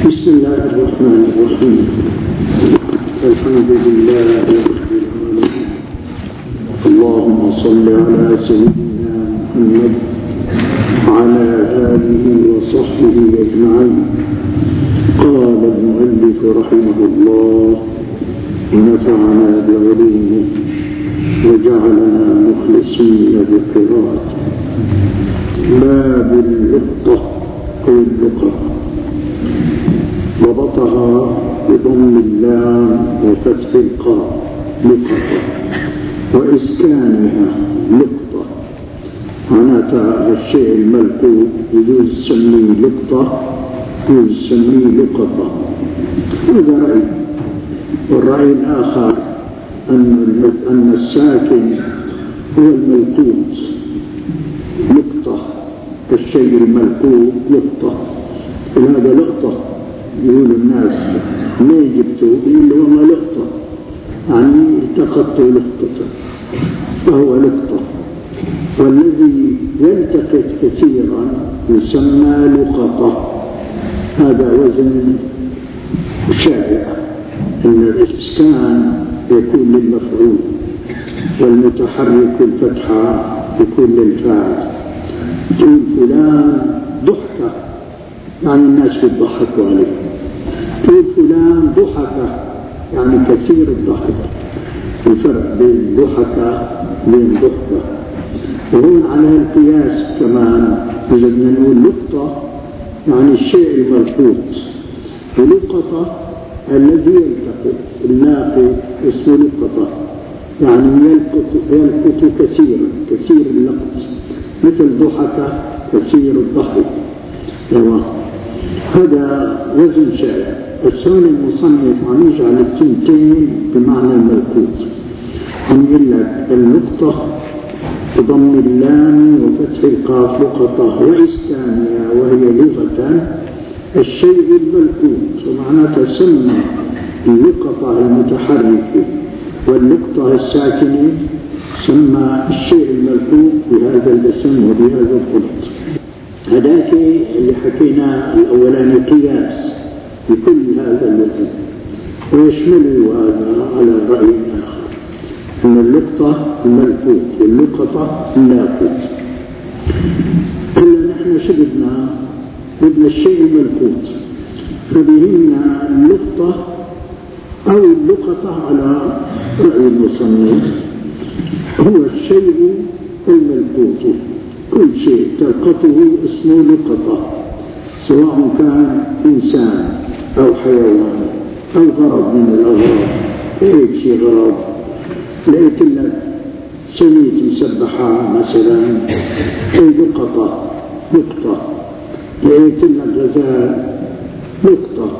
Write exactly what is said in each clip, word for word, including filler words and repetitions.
بسم الله الرحمن الرحيم. الحمد لله رب العالمين. اللهم صل على سيدنا محمد وعلى آله وصحبه أجمعين. قال المؤلف رحمه الله: نفعنا بعلومه وجعلنا مخلصين بقراءته. باب اللقطة أو اللقطة، ضبطها بضم اللام وفتح القاف لقطة، وإسكانها لقطة. معناتها الشيء الملقوط يجوز تسميه لقطة، يجوز تسميه لقطة. هذا رأي. والرأي الآخر أن أن الساكن هو الملقوط لقطة، الشيء الملقوط لقطة. وهذا لقطة يقول الناس ليه جبتوا؟ يقول والله لقطة، يعني التقطوا لقطة فهو لقطة. والذي يلتقط كثيرا يسمى لقطة. هذا وزن شائع، أن الإسكان يكون للمفعول والمتحرك الفتحة يكون للفاعل. تقول فلان ضحكة، يعني الناس يضحكوا عليه. تقول فلان ضحكة، يعني كثير الضحك. الفرق بين ضحكة وبين ضحكة. وهون على القياس كمان إذا بدنا نقول لقطة يعني الشيء الملقوط، ولقطة الذي يلتقط، اللاقط اسمه لقطة، يعني يلقط يلقط كثيرا، كثير اللقط، مثل ضحكة كثير الضحك. تمام. هذا وزن شائع. الثاني المصنف عم يجعل التنتين بمعنى الملقوط. عم يقول لك اللقطة بضم اللام وفتح القاف لقطة، وإسكانها وهي لغة الشيء الملقوط. ومعناتها سمى اللقطة المتحركة واللقطة الساكنة، سمى الشيء الملقوط بهذا الاسم وبهذا الخلط. هذاك اللي حكينا الأولاني قياس بكل هذا الوزن، ويشمل هذا على رأي آخر أن اللقطة الملقوط واللقطة اللاقط. إلا نحن شبدنا بدنا الشيء الملقوط، فبهمنا اللقطة أو اللقطة على رأي المصنف هو الشيء الملقوط. كل شيء تلقطه اسمه لقطة، سواء كان إنسان أو حيوان أو غرض من الأغراض. لقيت شيء غرض، لقيت لك سميت مسبحة مثلا، أي لقطة لقطة. لقيت لك غزال لقطة.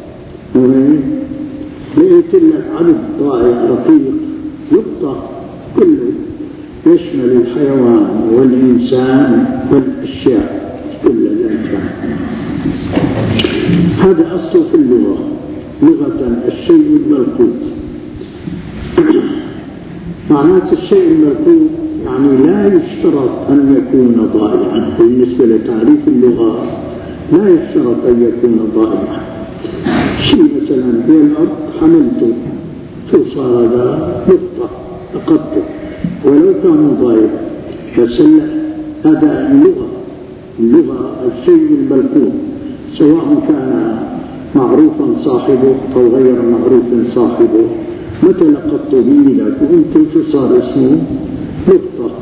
لقيت لك عبد ضائع رقيق لقطة. كله يشمل الحيوان والإنسان والأشياء كل الإنسان. هذا أصل في اللغة، لغة الشيء الملقوط. معنات الشيء الملقوط يعني لا يشترط أن يكون ضائعا. بالنسبة لتعريف اللغة لا يشترط أن يكون ضائعا. شيء مثلا في الأرض حملته، شو صار هذا؟ لقطة، أخذته ولو كان ضائع. بس هذا اللغة، اللغة الشيء الملقوط، سواء كان معروفا صاحبه أو غير معروف صاحبه. متى لقطت بيدك وانت شو صار اسمه؟ لقطة.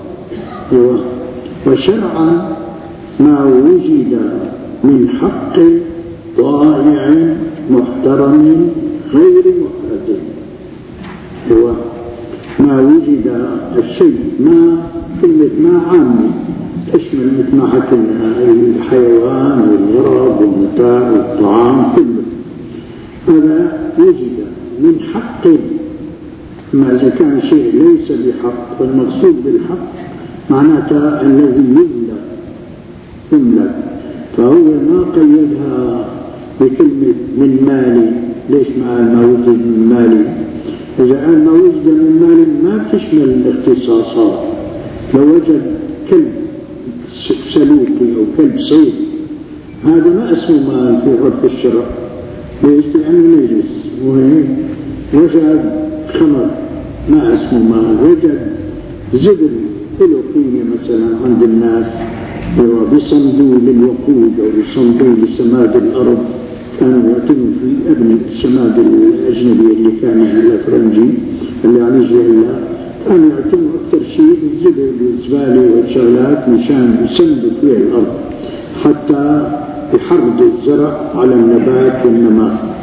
وشرعا ما وجد من حق ضائع محترم غير محرز، هو ما وجد الشيء، ما كلمة ما عامة تشمل مثل ما حكينا الحيوان والغرض والمتاع والطعام كله. هذا وجد من حق. ما إذا كان شيء ليس بحق، والمقصود بالحق معناته الذي يملك يملك، فهو ما قيدها بكلمة من مالي. ليش مع ما وجد من مالي؟ إذا قال ما وجد من مال ما تشمل الاختصاصات. لو وجد كلب سلوكي أو كلب صيد، هذا ما اسمه مال في عرف الشرع، ليش؟ لأنه نجس. وجد خمر ما اسمه ماء، وجد زبل له قيمة مثلا عند الناس بصندوق للوقود أو بصندوق لسماد الأرض، كانوا يعتنوا في ابن السماد الأجنبي اللي كان الفرنجي اللي عم يجي لها، كانوا يعتنوا أكثر شيء بالزبل والزبالة والشغلات مشان يسندوا فيها الأرض حتى يحرضوا الزرع على النبات والنماء.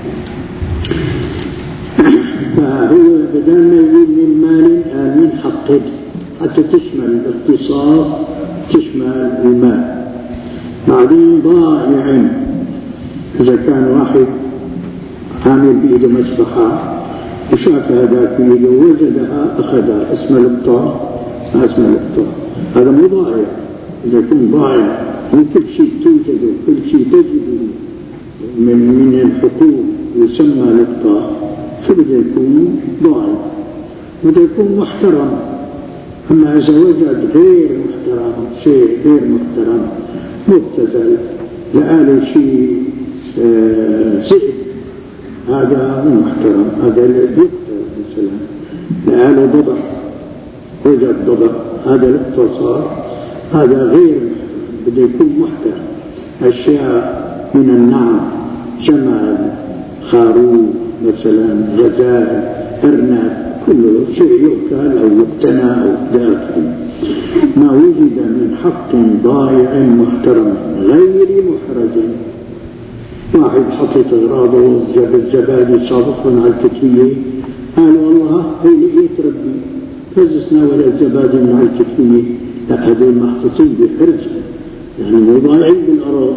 فهو بدل ما يقول من مال آمن حقد حتى تشمل الاختصاص تشمل المال. بعدين ضائع، إذا كان واحد عامل بإيده مسبحة وشاف هذا بإيده وجدها أخذها، اسم الإبطاء اسم الإبطاء، هذا مو ضائع. إذا كان ضائع من كل شيء توجده كل شيء تجده من من الحقوق يسمى الإبطاء، فبدأ يكون ضائع، بدأ يكون محترم. أما إذا وجد غير محترم، شيء غير محترم مبتذل لآله شيء زئب، هذا مو محترم، هذا يقتل مثلا. لآله ضبع، وجد ضبع، هذا الاقتصار، هذا غير محترم، بده يكون محترم. أشياء من النعم، جمال، خروف مثلا، غزال، أرنب، كل شيء يؤكل أو يقتنى أو يأكل. ما وجد من حق ضائع محترم غير محرز. واحد حطت أغراضه الزبادي صادقا على الكتفية، قال والله هي لقيت ربي فزسنا ولا الزبادي من على الكتفية، لا هذول محطوطين بحرز، يعني مو ضايعين بالأراضي.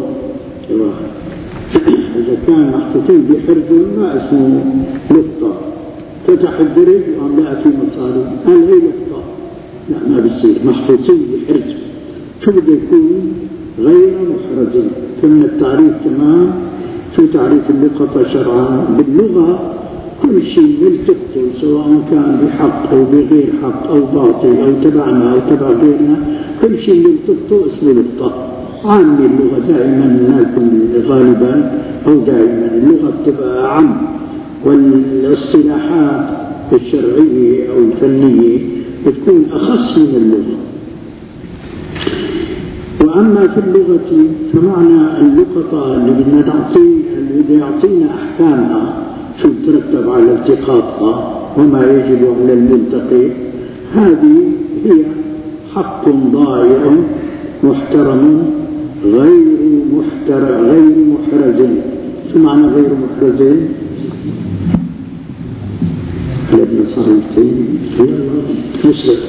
إذا كان محطوطين بحرز ما اسمه لقطة، فتح الدرج وعم لقى فيه مصاري، قال هي لقطة، لا ما بيصير، محطوطين بحرز. شو بده يكون؟ غير محرز. فمن التعريف تمام. شو تعريف اللقطة شرعا؟ باللغة كل شيء يلتقطه سواء كان بحق أو بغير حق أو باطل أو تبعنا أو تبع غيرنا، كل شيء يلتقطه اسمه لقطة. عامة اللغة دائما لكن غالبا أو دائما اللغة تبقى عام، والاصطلاحات الشرعية أو الفنية بتكون أخص من اللغة. وأما في اللغة فمعنى اللقطة اللي بدنا نعطيه اللي بده يعطينا أحكامها، شو ترتب على التقاطها وما يجب على الملتقي، هذه هي حق ضائع محترم غير محترم غير محرز. شو معنى غير محرز؟ لابن صارتين يسرق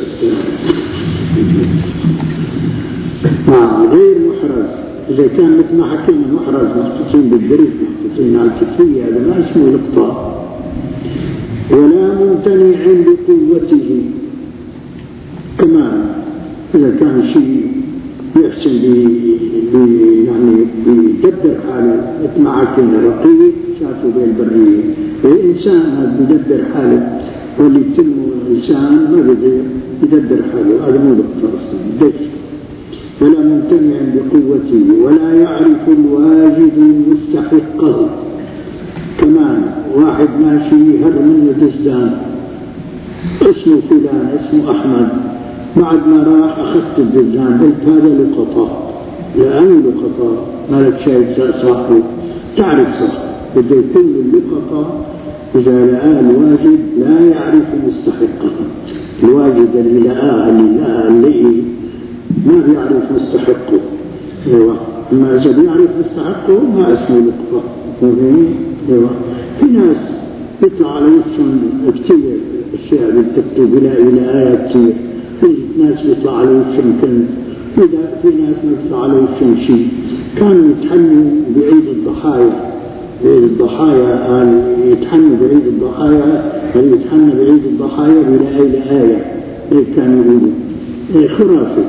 مع غير محرز. إذا كان مثل ما حكينا محرز محطوطين بالدرج محطوطين على الكتفية، هذا ما اسمه لقطة. ولا ممتنع بقوته كمان. إذا كان شيء يحسن بي يعني بيدبر حاله، مثل ما حكينا رقيق شافوا بالبرية، الإنسان هذا بيدبر حاله، واللي يتمه الإنسان ما بده يدبر حاله، هذا مو لقطة أصلا دش. ولا ممتنع بقوته ولا يعرف الواجد مستحقه. كمان واحد ماشي هذا منه دزدان اسمه فلان اسمه أحمد، بعد ما راح أخذت الدزدان قلت هذا لقطة، لأنه لقطة مالك شايف صاحبه تعرف صح. بده يكون اللقطة إذا لقاه الواجد لا يعرف مستحقه. الواجد اللي لقاه اللي لقاه اللي ما بيعرف مستحقه. ايوه، اما اذا بيعرف مستحقه ما اسمه لقطه. ايوه، في ناس بيطلع على وشهم كثير اشياء بيلتقطوا بلاقي الايات كثير، في ناس بيطلع على وشهم كنت، في ناس ما بيطلع على وشهم شيء. كانوا يتحنوا بعيد الضحايا، بعيد الضحايا قال يتحنوا بعيد الضحايا، قال يتحنى بعيد الضحايا بلاقي الآية، هيك كانوا يقولوا. ايه خرافي.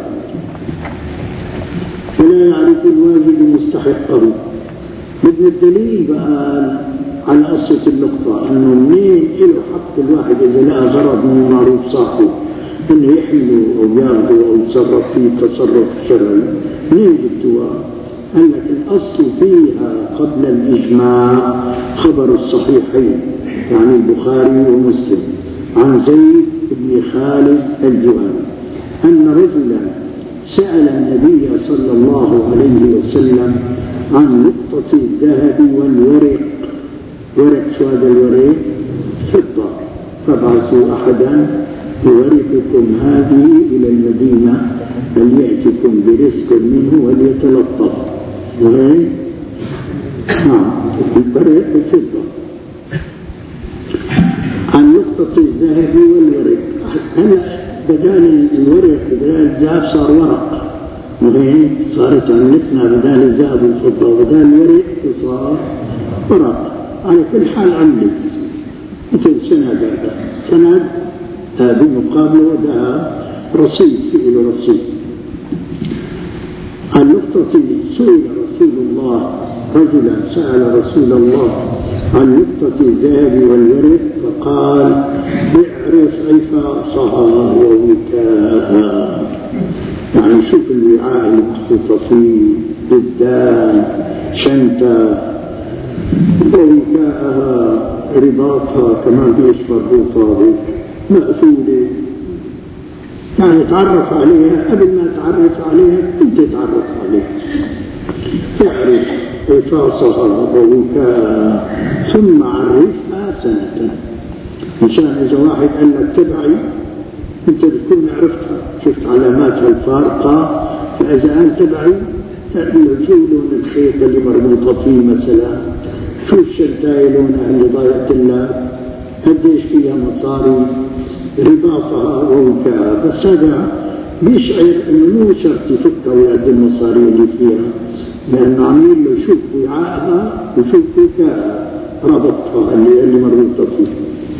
ولا يعرف الواجب مستحقه. بدنا الدليل بقى على قصة اللقطة، انه منين له حق الواحد اذا لقى غرض من معروف صاحبه انه يحمله او ياخذه او يتصرف فيه تصرف شرعي، منين جبتوها؟ قال لك الأصل فيها قبل الإجماع خبر الصحيحين يعني البخاري ومسلم عن زيد بن خالد الجهني أن رجلا سأل النبي صلى الله عليه وسلم عن نقطة الذهب والورق. ورق شو هذا الورق؟ فضة. فبعثوا أحدا بورقكم هذه إلى المدينة فليأتكم برزق منه وليتلطف. وهي نعم الورق والفضة. عن نقطة الذهب والورق. هلا بدال الورق بدال الذهب صار ورق، وهي صارت عملتنا بدال الذهب والفضة وبدال الورق صار ورق. على كل حال عملت مثل سند هذا سند بمقابله ده رصيد فيه رصيد. عن نقطة سئل رسول الله رجلا سأل رسول الله عن نقطة الذهب والورق فقال اعرف عفاصها ووكاءها. يعني شوف الوعاء اللي محطوطة فيه قدام شنطة ووكاءها رباطها كمان بيش مربوطة مقفولة. يعني تعرف عليها قبل ما تعرف عليها انت تعرف عليها. تعرف عفاصها ووكاءها ثم عرفها سنة مشان إذا واحد قال لك تبعي انت تكون عرفتها شفت علاماتها الفارقة. فإذا قال تبعي تقول له شو لون الخيط اللي مربوطة فيه مثلا، شو الشنطاية لونها اللي ضايقت لك، قديش فيها مصاري، رباطها ووكاءها. بس هذا بيشعر انه مو شرط يفكها ويعد المصاري اللي فيها، لأنه عاملين له شوف وعاءها وشوف وكاءها ربطها اللي, اللي مربوطة فيه.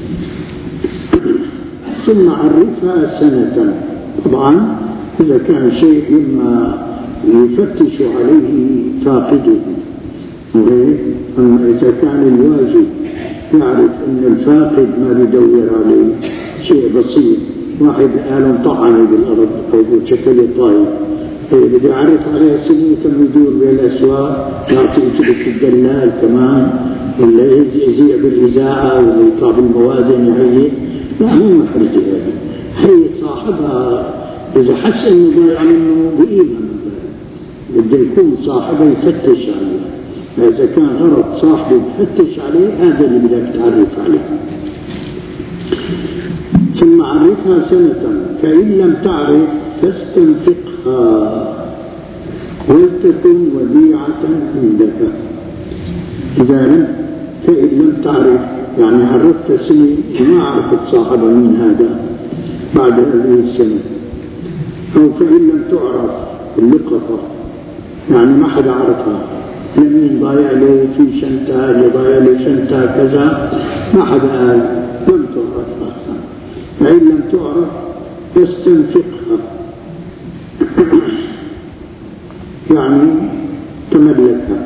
ثم عرفها سنة. طبعا إذا كان شيء مما يفتش عليه فاقده، أما إذا كان الواجب يعرف أن الفاقد ما بيدور عليه شيء بسيط، واحد قال طعني بالأرض أو شكل طاير بدي أعرف عليها سنة كم يدور بالأسواق يعطي يجلس الدلال كمان ولا يزيع بالإذاعة ولا يطلع بالموادن وهي لا مو محرجة هذه. هي صاحبها إذا حس إنه ضايع منه بقيمة بده يكون صاحبه يفتش عليه. فإذا كان غرض صاحبه يفتش عليه هذا اللي بدك تعرف عليه. ثم عرفها سنة فإن لم تعرف فاستنفقها ولتكن وديعة عندك. إذا لم فإن لم تعرف يعني عرفت سنة وما عرفت صاحبه من هذا بعد هذه السنة، أو فإن لم تعرف اللقطة يعني ما حدا عرفها، لمين ضايع له في شنطة اللي ضايع له شنطة كذا ما حدا قال لم تعرف. فإن لم تعرف فاستنفقها يعني تملكها.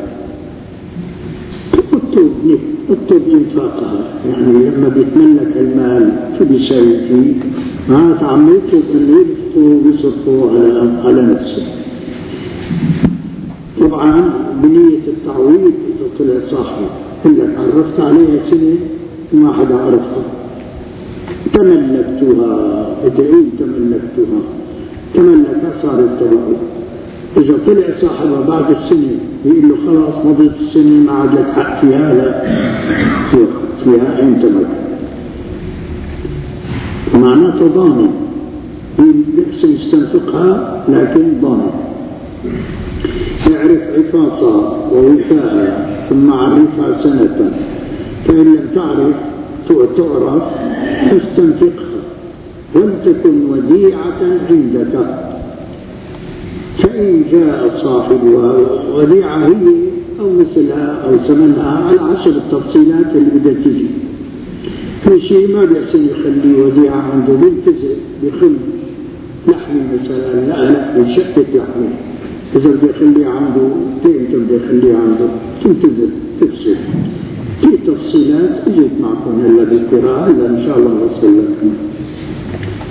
اطلب اطلب انفاقها يعني لما بيتملك المال شو بيساوي فيه؟ معناتها عم يطلب انه ينفقه ويصرفه على على نفسه. طبعا بنية التعويض اذا طلع صاحبه هلا عرفت عليها سنة وما حدا عرفها تملكتها. ادعي تملكتها تملكها صارت تبعه. إذا طلع صاحبها بعد السنة يقول له خلاص مضيت السنة ما عاد لك حق فيها، لا فيها أين تملك. معناته ضامن بيحسن يستنفقها لكن ضامن. يعرف عفاصها ووكاءها ثم عرفها سنة فإن لم تعرف تعرف فاستنفقها ولتكن وديعة عندك. فإن جاء صاحبها وديعة هي أو مثلها أو ثمنها على حسب التفصيلات اللي بدها تجي. في شيء ما بيحسن يخليه وديعة عنده بيلتزم بخل لحمي مثلا لا لا شقة لحمي إذا بدي أخليه عنده كيف بدي أخليه عنده تلتزم تفصل في تفصيلات اجت معكم هلا بالقراءة هلا إن شاء الله نوصل لكم.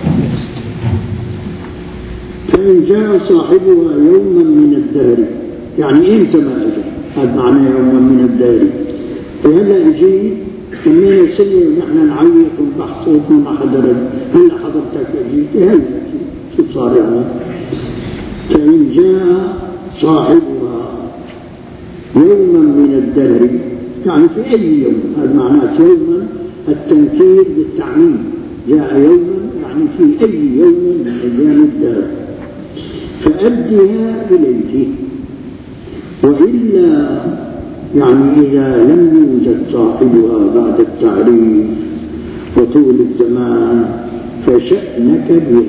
فإن جاء صاحبها يوما من الدهر يعني إمتى ما أجي؟ هذا معناه يوما من الدهر. فهلا يجي كمان سنة ونحن نعيط ونبحث وما حضر. هلا حضرتك أجيت؟ هلا شو صار يعني؟ فإن جاء صاحبها يوما من الدهر يعني في أي يوم، هذا معناه يوما التنكير بالتعميم، جاء يوما يعني في أي يوم من أيام الدهر فأدها إليه. وإلا يعني إذا لم يوجد صاحبها بعد التعريف وطول الزمان فشأنك بها.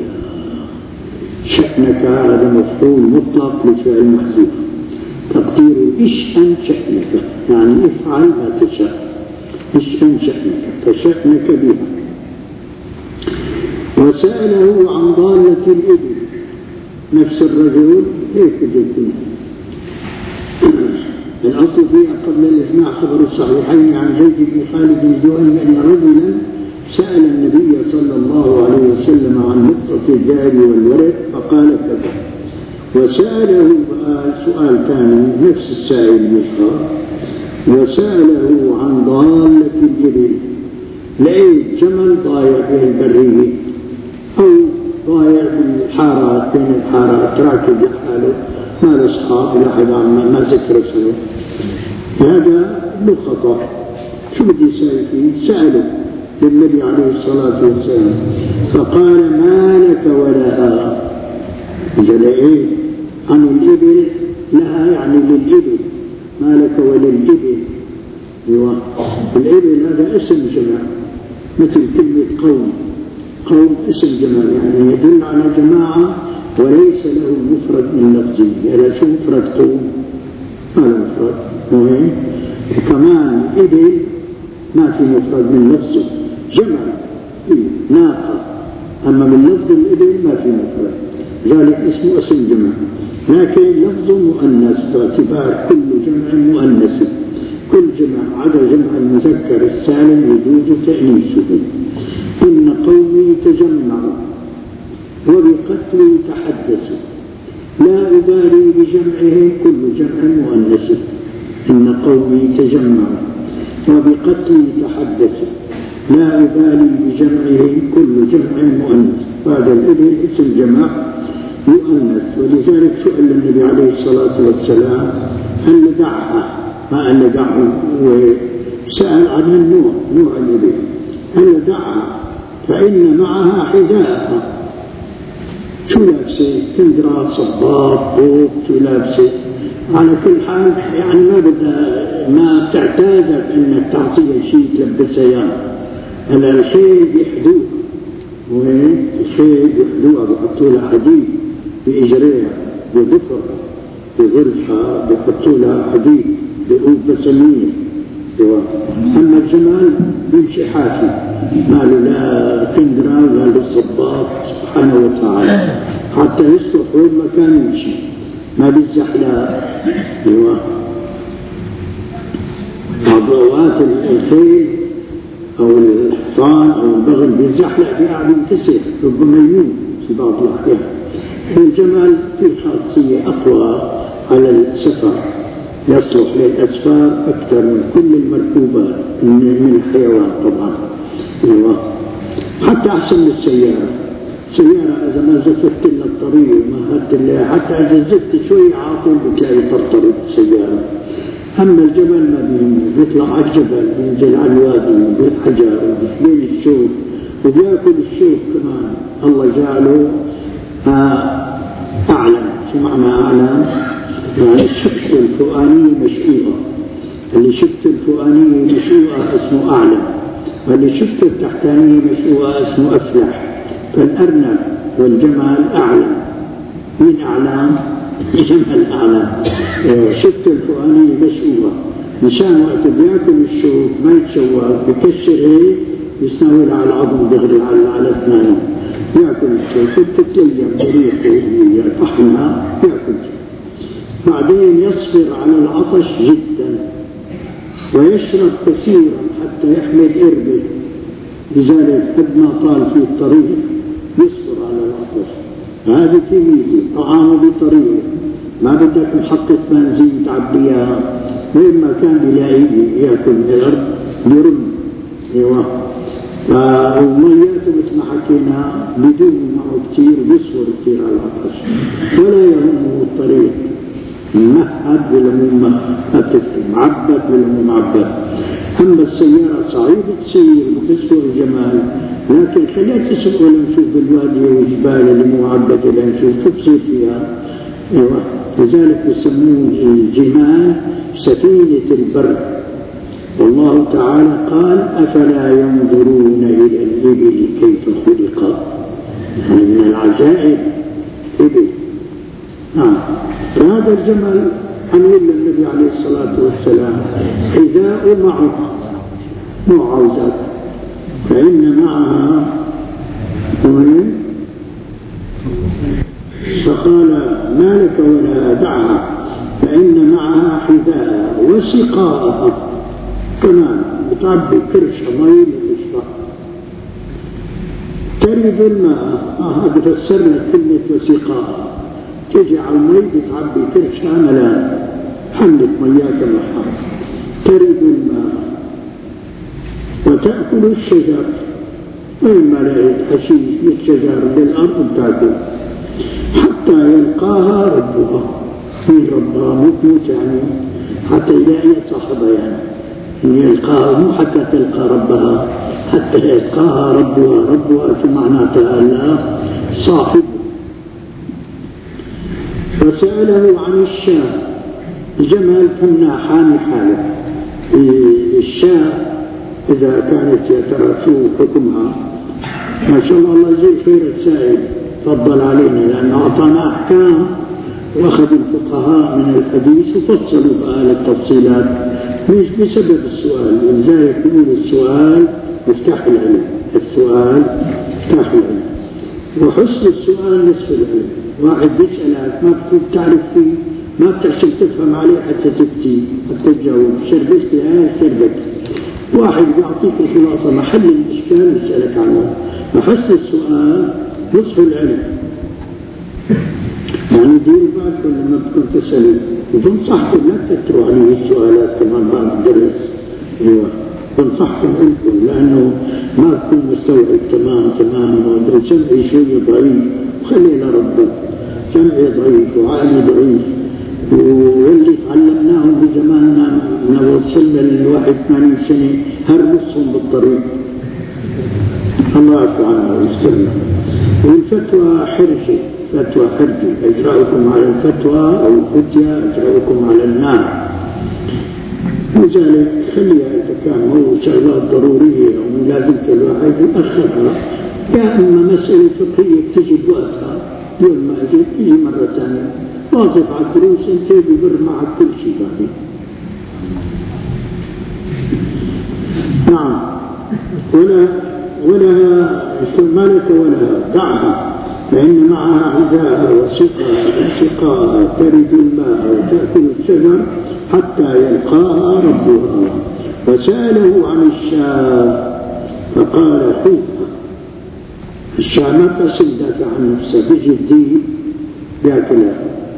شأنك هذا مفعول مطلق لفعل محذوف، تقديره اشأن شأنك يعني افعل ما تشاء، اشأن شأنك فشأنك بها. وسأله عن ضالة الإبل، نفس الرجل هيك يكون الأصل فيها قبل الإجماع خبر الصحيحين عن زيد بن خالد الجهني أن رجلا سأل النبي صلى الله عليه وسلم عن نقطة الجار والولد فقال كذا. وسأله سؤال ثاني نفس السائل مشهور، وسأله عن ضالة الجبل، لقيت جمل ضايع في البرية أو ضايع في الحارات، بين الحارات راكب لحاله ما له أصحاب لا حدا ما ذكر سوى، هذا له خطأ. شو بدي يسأل فيه؟ سأله للنبي عليه الصلاة والسلام فقال ما لك ولها. إذا لقيت عن الإبل لها يعني للإبل، ما لك وللإبل. الإبل هذا اسم جمع مثل كلمة قوم، قوم اسم جمع يعني يدل على جماعة وليس له مفرد من لفظه. يعني شو مفرد قوم؟ ما له مفرد مهم. وكمان إبل ما في مفرد من لفظه، جمع ناقة، أما من لفظ الإبل ما في مفرد، ذلك اسمه اسم جمع. لكن لفظ مؤنث باعتبار كل جمع مؤنث، كل جمع عدا جمع المذكر السالم يجوز تأنيثه. إن قومي تجمعوا وبقتل تحدثوا لا أبالي بجمعهم كل جمع مؤنث. إن قومي تجمعوا وبقتل تحدثوا لا أبالي بجمعهم كل جمع مؤنث. هذا الإبل اسم جمع مؤنث. ولذلك سئل النبي عليه الصلاة والسلام هل دعها، ما أن دعه، وسأل عن النوع، نوع الإبل هل دعها فإن معها حذاءها. شو لابسه؟ كندرة، صباط، بوت، شو لابسه؟ على كل حال يعني ما بدها ما بتعتادك انك تعطيها شيء تلبسها يعني. هلا الخيل بيحدوه، وين الخيل بيحدوها بيحطوا لها حديد باجريها بظفرها بغرفها بيحطوا لها حديد بقوب بسمير. اما الجمال بيمشي حافي ما له لا كندرة ولا له صباط سبحانه وتعالى، حتى يصلح وين ما كان يمشي ما بيزحلق. ايوه عضوات الخيل او الحصان او البغل بيزحلق بيقع بينكسر ربما يموت في بعض الاحيان. الجمال فيه خاصيه اقوى على السفر، يصلح للاسفار اكثر من كل المركوبات من الحيوان طبعا. ايوه حتى احسن من السياره. سيارة إذا ما زفت لنا الطريق وما هدت لها، حتى إذا زفت شوي عاطل بتلاقي طرطرت السيارة. أما الجبل ما بيهمه، بيطلع على الجبل بينزل على الوادي بالحجر وبين الشوك وبياكل الشوك كمان. الله جعله أعلم. شو معنى أعلم؟ يعني الشفت الفوقانية مشقوقة، اللي شفت الفوقانية مشقوقة اسمه أعلم، واللي شفت التحتانية مشقوقة اسمه أفلح. فالأرنب والجمال أعلم. من أعلام؟ جمال أعلام. شفت الفوقانية مشقوقة مشان وقت بياكل الشوك ما يتشوق بكسر هيك يستنول على العظم بيغري على على أسنانه ياكل الشوك بتتليم بريقه يطحنها ياكل. بعدين يصبر على العطش جدا ويشرب كثيرا حتى يحمل إربه، لذلك قد ما طال في الطريق يصبر على العطش. هذه كميته طعامه بطريقه ما بدك محطة بنزين تعبيها، وين ما كان بيلاقي ياكل من الأرض يرم. ايوه ومياته مثل ما حكينا بدون معه كثير ويصور كثير على العطش، ولا يهمه الطريق مهد ولا مو مهد، معبد ولا مو معبد. أما السيارة صعيبة تصير وتسوى الجمال، لكن خليها تسوق ولا نشوف الوادي والجبال اللي مو معبدة ولا نشوف شو بصير فيها. ايوه لذلك يسمون الجمال سفينة البر. والله تعالى قال أفلا ينظرون إلى الإبل كيف خلقت، يعني من العجائب إبل. نعم فهذا الجمل حمل النبي عليه الصلاة والسلام حذاء معه مو عوزات، فإن معها فقال ما لك ولا دعها فإن معها حذاء وسقاء كمان بتعبي كرشة مي لتشرب ترد الماء. هذا آه فسرنا كلمة وسقاء، تجي على المي بتعبي كرشة ملان حملت مياه كما ترد الماء وتأكل الشجر، وإما لقيت حشيش للشجر بالأرض بتاكل حتى يلقاها ربها. من ربها متموت يعني حتى يلاقي صاحبها، يعني يلقاها مو حتى تلقى ربها، حتى يلقاها ربها. ربها في معناتها الله صاحب. فسأله عن الشاة، الجمل كنا حامي حاله. الشاة إذا كانت يترى حكمها ما شاء الله الله يجزيه خير السائل فضل علينا، لأنه أعطانا أحكام وأخذ الفقهاء من الحديث وفصلوا بقى التفصيلات مش بسبب السؤال. ولذلك يقول السؤال مفتاح العلم، السؤال مفتاح العلم، وحسن السؤال نصف العلم. واحد بيسألك ما بتكون تعرف فيه، ما بتحسن تفهم عليه حتى تفتي حتى تجاوب، شربت يا شربت. واحد بيعطيك الخلاصة محل الإشكال يسألك عنه. وحسن السؤال نصف العلم. يعني دير بالك لما تكون تسأل وبنصحكم لا تتروا عليه السؤالات كمان بعد الدرس. ايوه بنصحكم انتم لانه ما تكون مستوعب تمام تماما، وسمعي شويه ضعيف وخلينا ربك. سمعي ضعيف وعقلي ضعيف، واللي تعلمناهم بزماننا لو وصلنا للواحد ثمانين سنه هرمسهم بالطريق. الله يعفو عنا ويسترنا. والفتوى حرجه، فتوى حرجه، اجراؤكم على الفتوى او الفتية اجراؤكم على النار. لذلك خليها اذا كان هو شغلات ضروريه ولازم الواحد يؤخرها، يا اما مساله فقهيه تجي بوقتها يوم ما اجيت تجي مره ثانيه، واظب على الدروس انت ببر معك كل شيء بعدين. نعم ولا ولا مالك ولا دعها فإن معها حذاء وسقاء ترد الماء وتأكل الشجر حتى يلقاها ربها. فسأله عن الشاة فقال خذها. الشاة ما تصل دافع عن نفسه، بيجي الدين بياكلها.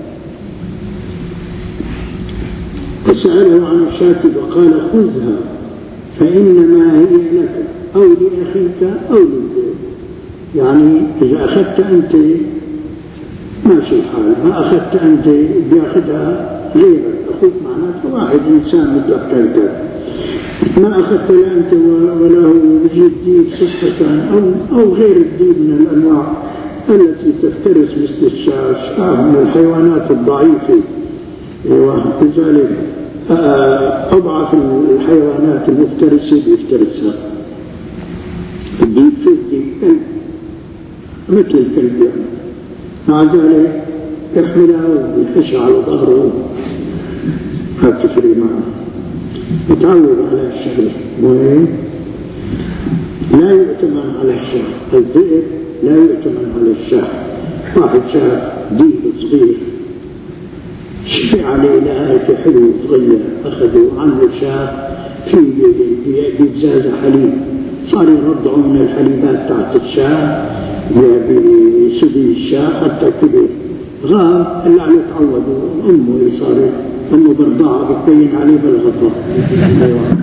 فسأله عن الشاة فقال خذها فإنما هي لك أو لأخيك أو للبيت. يعني إذا أخذت أنت ماشي الحال، ما أخذت أنت بياخذها غيرك، أخوك معناته واحد إنسان مثل أحكالك. ما أخذت لا أنت ولا هو بيجي الديب صفة أو, أو غير الديب من الأنواع التي تفترس مثل الشاش من الحيوانات الضعيفة. ولذلك أضعف الحيوانات المفترسة بيفترسها. الديب في الديب كلب مثل الكلب يعني، مع ذلك يحملها ويحش على ظهره ما بتفرق معه، يتعود على الشغل. مهم لا يؤتمن على الشاه، الذئب لا يؤتمن على الشاه. واحد شاف ديب صغير شفع عليه لآية حلو صغير، أخذوا عنه شاه في بجازة حليب، صار يرضعوا من الحليبات تحت الشاه بسدي الشاه حتى كبر غاب اللي عليه تعوده أمه صارت أمه برضاعة بتبين عليه بالغطاء. أيوة.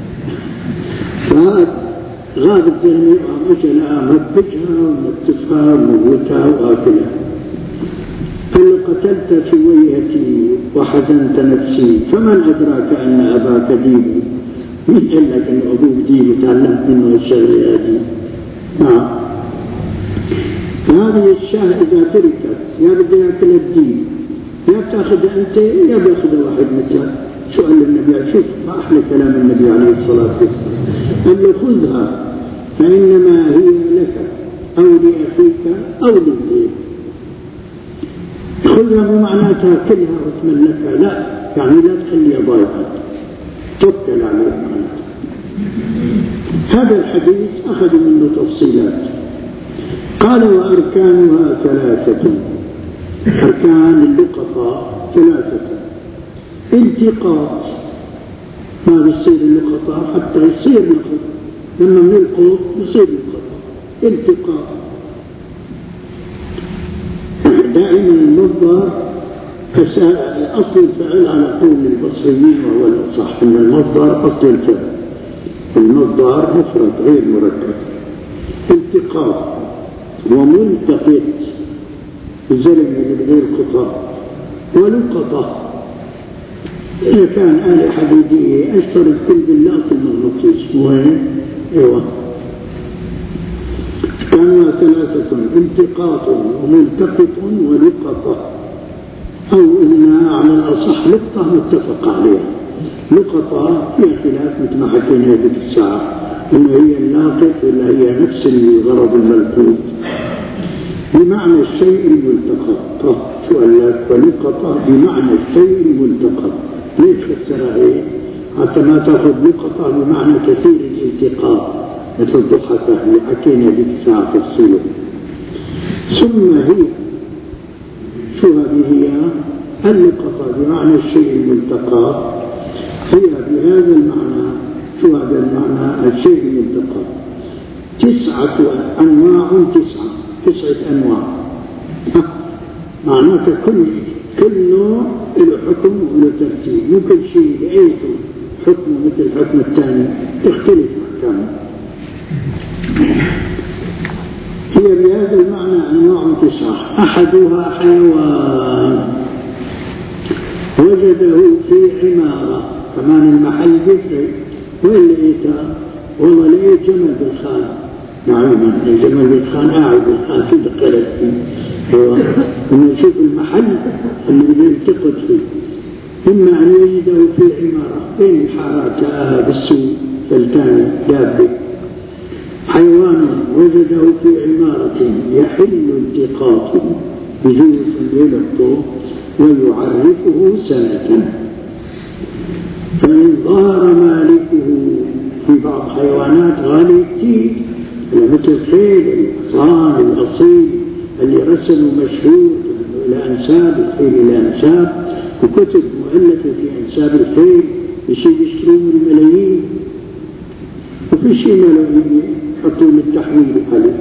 فغاب الزلمة وإجا لها مبجها ومتفها وموتها وآكلها. قال قتلت في ويهتي وحزنت نفسي فمن أدراك أن أباك ديب. من قال لك أن أبوك ديب تعلمت منه الشغل هذه؟ نعم. فهذه الشاه إذا تركت يا بدي يأكل الدين يا بتاخذها أنت يا بياخذها واحد مثلك. سؤال النبي شوف ما أحلى كلام النبي عليه الصلاة والسلام قال له خذها فإنما هي لك أو لأخيك أو للغير. خذها بمعناتها كلها وتملكها لا يعني لا تخليها ضايعة توكل عليها. هذا الحديث أخذ منه تفصيلات. قال وأركانها ثلاثة. أركان اللقطاء ثلاثة. التقاط ما بيصير اللقطاء حتى يصير لقط لما نلقط يصير لقطاء. التقاط دائما المصدر أصل الفعل على قول البصريين وهو الأصح أن المصدر أصل الفعل. المصدر مفرد غير مركب. التقاط وملتقط الزلمة بغير قطع ولقطة إذا كان آلة حديدية أشترك كل باللاط المغناطيس وين؟ أيوة. كانوا ثلاثة التقاط وملتقط ولقطة أو إنها على الأصح لقطة متفق عليها. لقطة فيها خلاف مثل ما حكينا هذه الساعة إنه هي اللاقط ولا هي نفس الغرض الملقوط بمعنى الشيء الملتقط. شو قال لك؟ ولقطة بمعنى الشيء الملتقط. ليش فسرها هيك؟ حتى ما تأخذ لقطة بمعنى كثير الالتقاط مثل الضحكة اللي حكينا هذه الساعة تفصيله. ثم هي شو هذه هي؟ اللقطة بمعنى الشيء الملتقط هي بهذا المعنى. شو هذا المعنى؟ الشيء الملتقط تسعة أنواع تسعة تسعة أنواع. معناته كل كل نوع له حكم وله ترتيب. مو كل شيء لقيته حكمه مثل الحكم الثاني تختلف أحكامه. هي بهذا المعنى أنواع تسعة. أحدها حيوان وجده في عمارة كمان المحل بيفرق. وين لقيتها؟ والله لقيت جمل بالخان. نعم الجمل بالخان قاعد بالخان في دقلت فيه. لما نشوف المحل اللي بيلتقط فيه إما أن يجده في عمارة بين الحارات بالسوق فلتان دابة. حيوان وجده في عمارة يحل التقاطه بجوز يلقطه ويعرفه سنة. فإن ظهر مالكه في بعض حيوانات غالية كتير مثل الخيل الحصان الأصيل اللي رسموا مشهور الأنساب الخيل الأنساب وكتب مؤلفة في أنساب الخيل يشي يشترون الملايين وفي شيء ملايين يحطوا للتحويل عليه.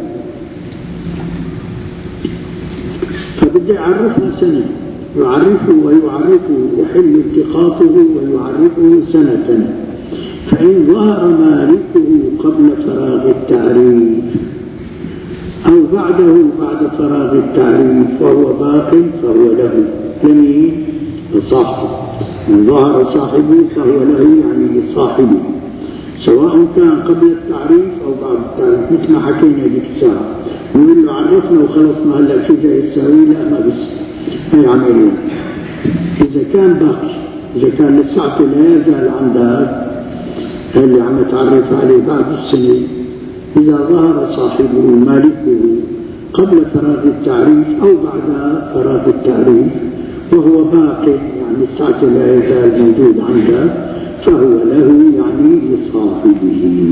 فبدي يعرفها سنة يعرفه ويعرفه يحل التقاطه ويعرفه سنة. فإن ظهر مالكه قبل فراغ التعريف أو بعده بعد فراغ التعريف فهو باق فهو له. لمين؟ لصاحبه. إن ظهر صاحبه فهو له يعني لصاحبه سواء كان قبل التعريف أو بعد التعريف مثل ما حكينا ذيك الساعة. نقول له عرفنا وخلصنا هلا شو جاي يساوي؟ لا ما بس ما يعملون. إذا كان باقي إذا كان لساعته لا يزال عندك اللي عم يتعرف عليه بعد السنة إذا ظهر صاحبه مالكه قبل فراغ التعريف أو بعد فراغ التعريف وهو باقي يعني الساعة لا يزال موجود عنده فهو له يعني لصاحبه.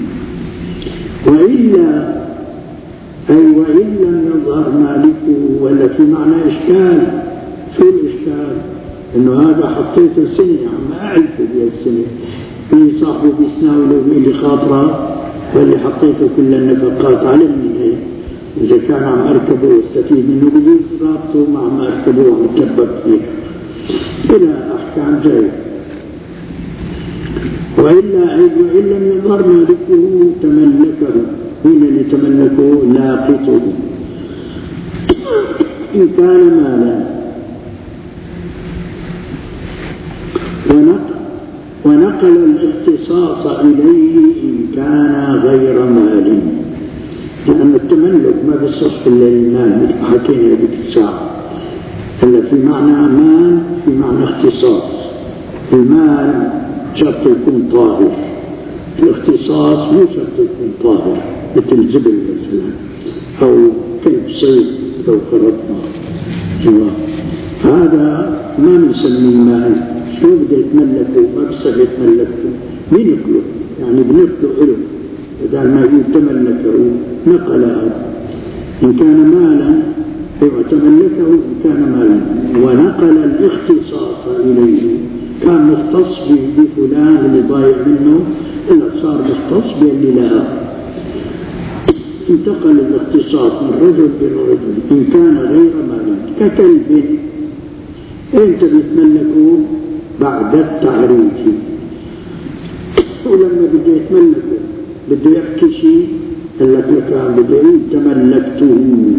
وإلا أي وإن لم يظهر مالكه ولا في معنى إشكال. شو الإشكال؟ إنه هذا حطيته سنة عم أعرفه بهالسنة في صاحبه بيسناوله بإلي خاطرة واللي حطيته كل النفقات علمني هيك إذا كان عم أركبه واستفيد منه بجوز رابطه مع ما أركبه وعم يكبر فيه إلى أحكام جاية. وإلا وإن لم يظهر مالكه تملكه، من اللي تملكه لاقطه إن كان مالا، ونقل, ونقل الاختصاص إليه إن كان غير مال، لأن التملك ما بيصح إلا المال مثل حكينا هذيك الساعة، إلا في معنى مال في معنى اختصاص. المال شرط يكون طاهر، الاختصاص مو شرط يكون طاهر، مثل الجبل مثلا أو كلب صيد أو فرضنا، هذا ما نسميه مال. شو بده يتملكه؟ ما بصير يتملكه، مين يقله؟ يعني بنقله إله، بدل ما يقول تملكه نقله. إن كان مالا تملكه إن كان مالا، ونقل الاختصاص إليه، كان مختص بفلان اللي ضايع منه إلا صار مختص باللي لا، انتقل الاختصاص من رجل إلى رجل إن كان غير مال. ككلب أنت بتملكه بعد التعريف، ولما بده يتملكه بده يحكي شيء قال لك لك بده يقول تملكته،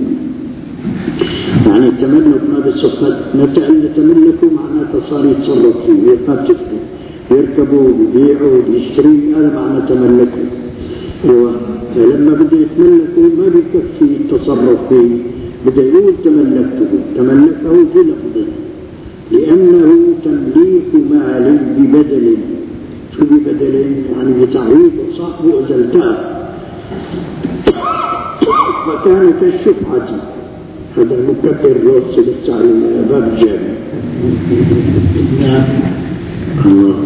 يعني التملك ما بالصفات نتعلم تملكه معناته صار يتصرف فيه، ما بتفهم يركبوا بيبيعوا بيشتري، هذا معنى تملكه. فلما بده يتملكه ما بيكفي التصرف فيه، بده يقول تملكته، تملكه بلفظه، لأنه تمليك مال ببدل. شو ببدل؟ يعني بتعويض صاحبه أزلتاه، فكان كالشفعة. هذا المكفر يوصل التعليم إلى باب الجامع. الله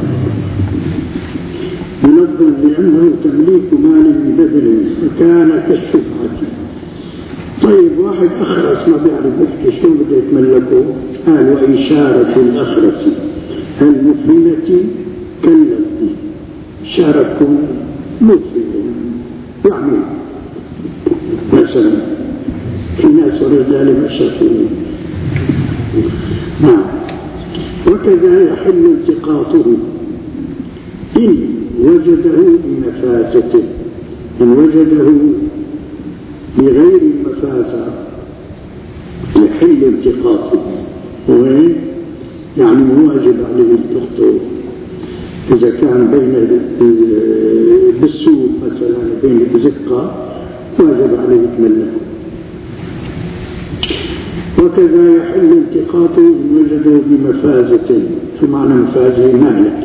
بلفظ لأنه تمليك مال ببدل فكان كالشفعة. طيب واحد أخرس ما بيعرف يحكي، شو بده يتملكه؟ قال وإشارة الأخرس المفهمة كاللفظ، إشارتكم مفهمة، يعني مثلا في ناس ورجال مشاكلين. نعم. وكذا يحل التقاطه إن وجده بمفازته، إن وجده بغير المفازة يحل التقاطه، وين يعني واجب عليه التقطه. إذا كان بين بالسوق مثلا بين الزقة واجب عليه يتملكه. وكذا يحل التقاطه إن وجده بمفازة، شو معنى مفازة؟ مالك،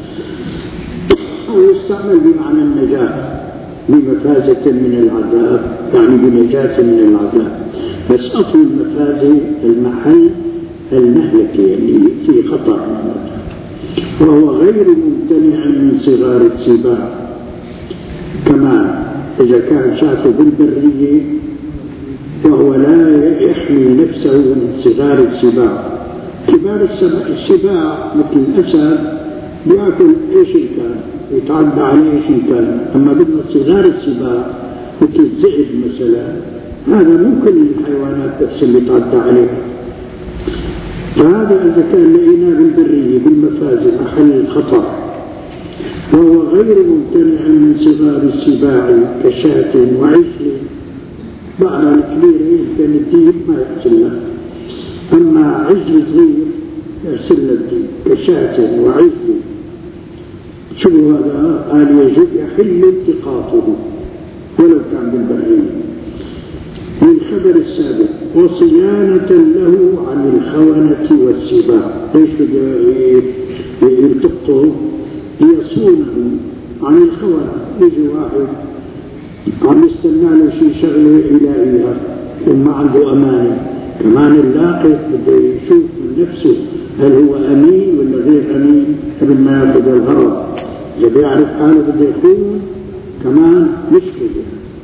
ويستعمل بمعنى النجاة، بمفازة من العذاب، يعني بنجاة من العذاب. بس أصل المفازة المحل المهلكة، يعني في خطر، وهو غير ممتنع من صغار السباع. كمان إذا كان شافه بالبرية وهو لا يحمي نفسه من صغار السباع. كبار السباع مثل الأسد بيأكل إيش كان، يتعدى عليه إيش كان، أما بدنا صغار السباع مثل الذئب مثلا، هذا مو كل الحيوانات بس اللي يتعدى عليها. فهذا إذا كان لقيناه بالبرية بالمفازة محل الخطر، وهو غير ممتنع من صغار السباع كشاة وعجل. بقرة الكبيرة كان الديب ما يحصل له، أما عجل صغير يحصل له الديب كشاة وعجل. شو هذا؟ قال يجب يحل التقاطه ولو كان بالبرية. من الخبر السابق وصيانة له عن الخونة والسباع. ليش بده يلتقطه؟ ليصونه عن الخونة. يجي واحد عم يستنى له شيء شغله إلهيها وما عنده أمانة، كمان اللاقط بده يشوف من نفسه هل هو أمين ولا غير أمين قبل ما يأخذ الغرض. إذا بيعرف حاله بده يخون كمان مشكلة.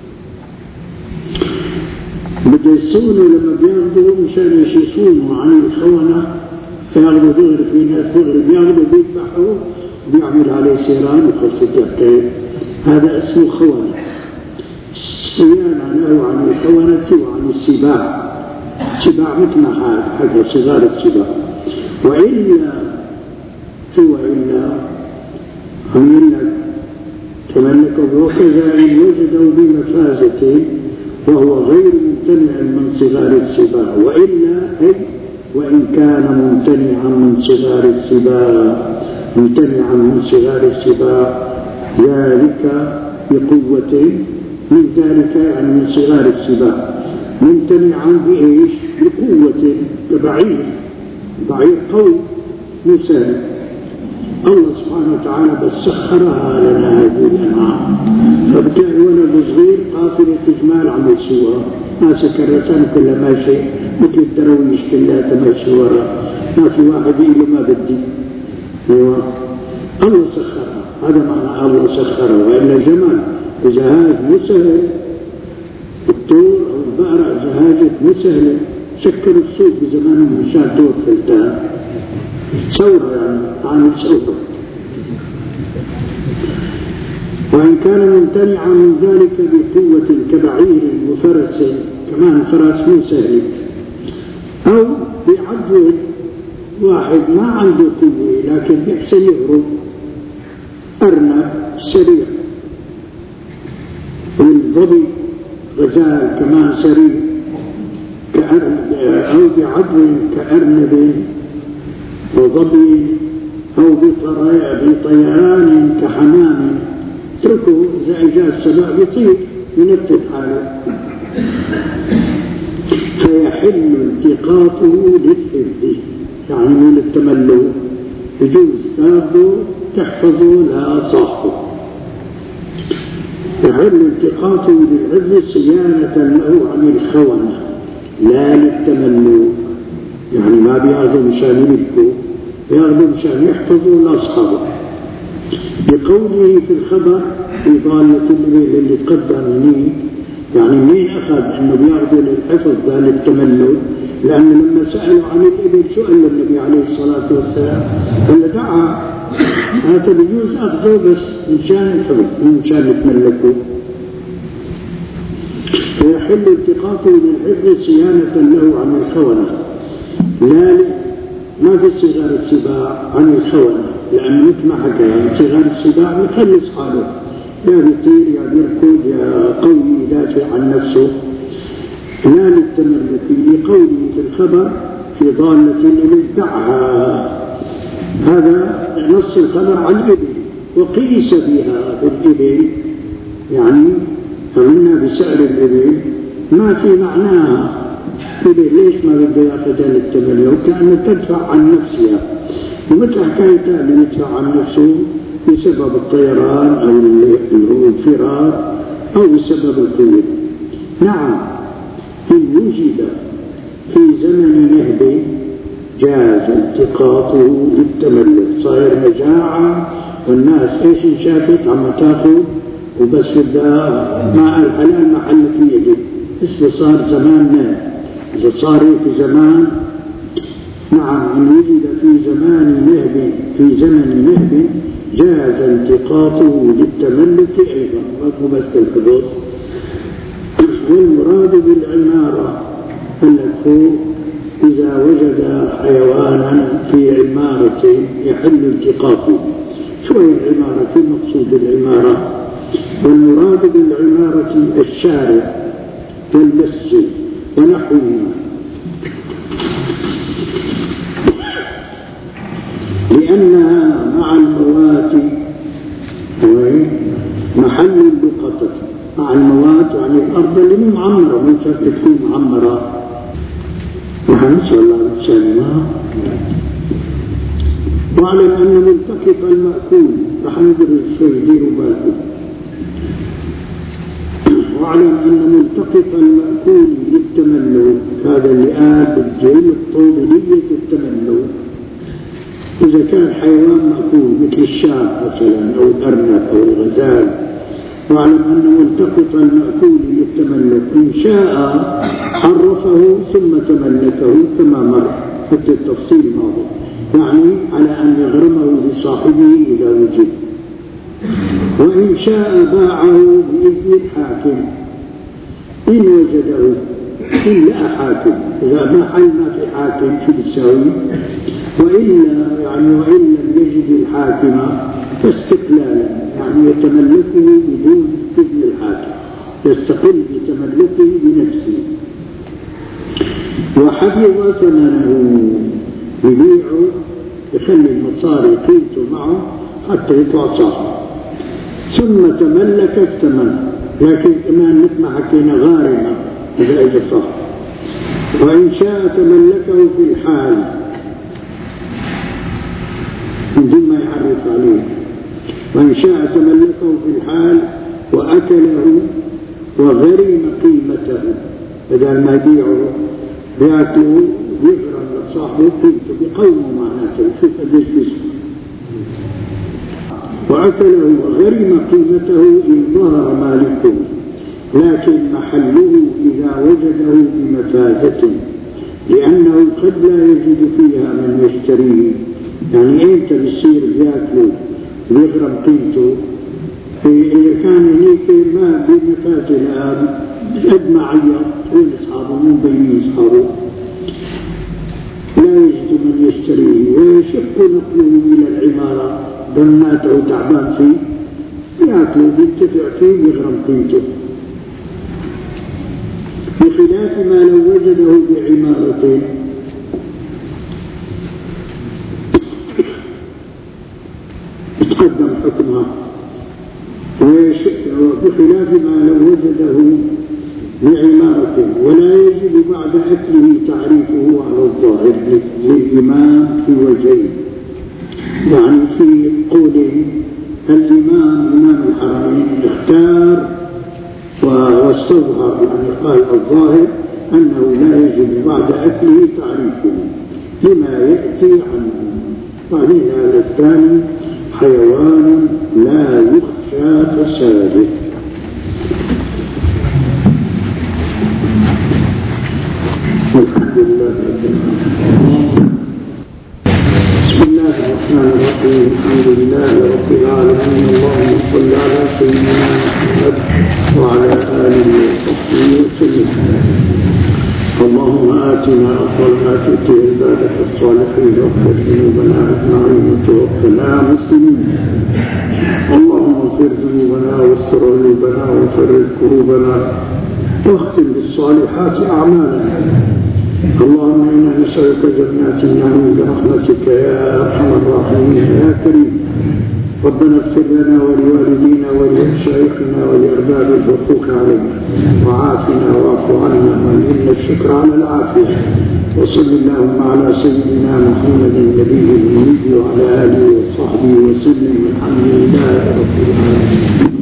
بده يصونه لما بياخذوا مشان يصونوا عن الخونة، فياخذوا دغري، في ناس دغري بياخذوا بيذبحوا بيعمل عليه سيران وخلصت الحكاية. هذا اسمه خونة. الصيانة له عن الخونة وعن السباع. السباع مثل ما حكى صغار السباع. وإلا سوى إلا هم لك تملكه، وكذا إن وجدوا بمفازة وهو غير ممتنع من صغار السباع، وإلا أي وإن كان ممتنعا من صغار السباع ممتنعا من صغار السباع ذلك بقوة من ذلك يعني من صغار السباع ممتنعا بإيش؟ بقوة كبعير، بعير قوي مسهل. الله سبحانه وتعالى بس سخرها لنا هذه الأنعام، فبالتالي ولد صغير قافلة إجمال عمل سوا ما سكرتان كل ماشي مثل الدرويش كلها تماشي وراء، ما في واحد يقول ما بدي. أيوة الله سخرها، هذا معنى الله سخرها. وإلا جمال زهاج مسهل، الطور أو البقرة زهاجة مسهلة، شكلوا السوق بزمانهم مشان دور فلتان ثورة يعني عن ثورة. وإن كان ممتنعا من ذلك بقوة كبعير وفرس، كمان فرس مو سهل، أو بعدو واحد ما عنده قوة لكن بيحسن يهرب، أرنب سريع، والظبي غزال كمان سريع أو بعدو كأرنب وظبي أو بطيران كحمام، اتركوا إذا إجاز السبع بيطير ينتف حاله، فيحل التقاطه للحفظ يعني من التملك، يجوز تاخذه تحفظه لا صاحبه. يحل التقاطه للحفظ صيانة له عن الخونة لا للتملك، يعني ما بياخذوا مشان يملكوا، بياخذوا مشان يحفظوا لأصحابه. بقوله في الخبر في ضالة الإبل اللي تقدم مني، يعني مين أخذ أنه بياخذوا للحفظ ذا للتملك؟ لأن لما سألوا عن الإبل سؤال النبي عليه الصلاة والسلام قال دعا هذا بيجوز أخذه بس مشان الحفظ مشان يتملكوا. فيحل التقاطه للحفظ صيانة له عن الخونة لا ما في صغار السباع عن الخونة، لأن مثل ما حكى صغار السباع يخلص حاله، يا بيطير يا بيركض يا قوي يدافع عن نفسه، لا للتملك. لقوله في الخبر في ضالة الإبل دعها، هذا نص الخبر عن الإبل وقيس بها بالإبل، يعني فمنا بسعر الإبل ما في معناها إبل ليش ما بده ياخذها للتملك؟ كأنه تدفع عن نفسها، ومثل حكاية اللي يدفع عن نفسه بسبب الطيران أو الفرار أو بسبب القوة. نعم إن وجد في زمن نهب جاز التقاطه للتملك، صاير مجاعة والناس ايش شافت عم تاخذ وبس بدها ماء الحلال محل في يجب، اسمه صار زمان نهب. إذا صار في زمان نعم إن وجد في زمان نهب في زمن نهب جاز التقاطه للتملك أيضا، مو بس الحدوث. والمراد بالعمارة التي إذا وجد حيوانا في عمارة يحل التقاطه. شو هي العمارة؟ المقصود بالعمارة والمراد بالعمارة الشارع والمسجد ونحوهما، لأنها مع الموات محل اللقطة. مع الموات يعني الأرض اللي مو معمرة، مو شرط تكون معمرة. ونسأل الله السلامة. واعلم أن ملتقط المأكول، رح ندرس شوي ديروا بالكم. واعلم أن ملتقط المأكول للتملك، هذا اللي قال بالجيل الطولية التملك. إذا كان حيوان مأكول مثل الشاة مثلا أو الأرنب أو الغزال، واعلم أن ملتقط المأكول للتملك إن شاء حرفه ثم تملكه كما مر حتى التفصيل ماضي، يعني على أن يغرمه لصاحبه إذا وجد، وإن شاء باعه بإذن الحاكم إن وجده إلا حاكم، إذا ما حل ما في حاكم شو بتساوي؟ وإلا يعني وإن لم يجد الحاكم فاستقلالا، يعني يتملكه بدون إذن الحاكم، يستقل بتملكه بنفسه. وحفظ ثمنه، يبيعه يخلي المصاري قيمته معه حتى يطلع صاحب، ثم تملك الثمن، لكن كمان مثل ما حكينا غارمة إذا إذا صح. وإن شاء تملكه في الحال من دون ما يعرف عليه، وإن شاء تملكه في الحال وأكله وغرم قيمته، بدل ما يبيعه بيأكله بيغرم لصاحبه قيمته بقومه معناته، شوف قديش بيسمع. وأكله وغرم قيمته إن ظهر مالكه، لكن محله إذا وجده بمفازة، لأنه قد لا يجد فيها من يشتريه. يعني إمتى بيصير بياكله بيغرم قيمته؟ إذا كان هنيك ما بمفازة الآن قد ما عيط وين أصحابه مو بين أصحابه، لا يجد من يشتريه ويشق نقله إلى العمارة بناته تعبان فيه، ياكله بينتفع فيه ويغرم قيمته، بخلاف ما لو وجده بعمارته تقدم حكمها، بخلاف ما لو وجده بعمارته ولا يجب بعد أكله تعريفه على الظاهر للإمام في وجهين. يعني في قوله الإمام إمام الحرمين اختار واستظهر، يعني قال الظاهر أنه لا يجب بعد أكله تعريفه لما يأتي عنه. وعليه هذا الثاني حيوان لا يخشى فساده. الحمد لله رب العالمين. بسم الله الرحمن الرحيم. الحمد لله رب العالمين. اللهم صل على سيدنا محمد وعلى آله وصحبه وسلم. اللهم آتنا أفضل ما تؤتي عبادك الصالحين واغفر ذنوبنا أجمعين وتوفنا مسلمين. اللهم اغفر ذنوبنا واستر عيوبنا وفرج كروبنا واختم بالصالحات أعمالنا. اللهم إنا نسألك جنات النعيم برحمتك يا أرحم الراحمين يا كريم. ربنا اغفر لنا ولوالدينا ولمشايخنا ولأرباب الحقوق علينا، وعافنا واعف عنا وألهمنا الشكر على العافية. وصل اللهم على سيدنا محمد النبي الأمي وعلى آله وصحبه وسلم. الحمد لله رب العالمين.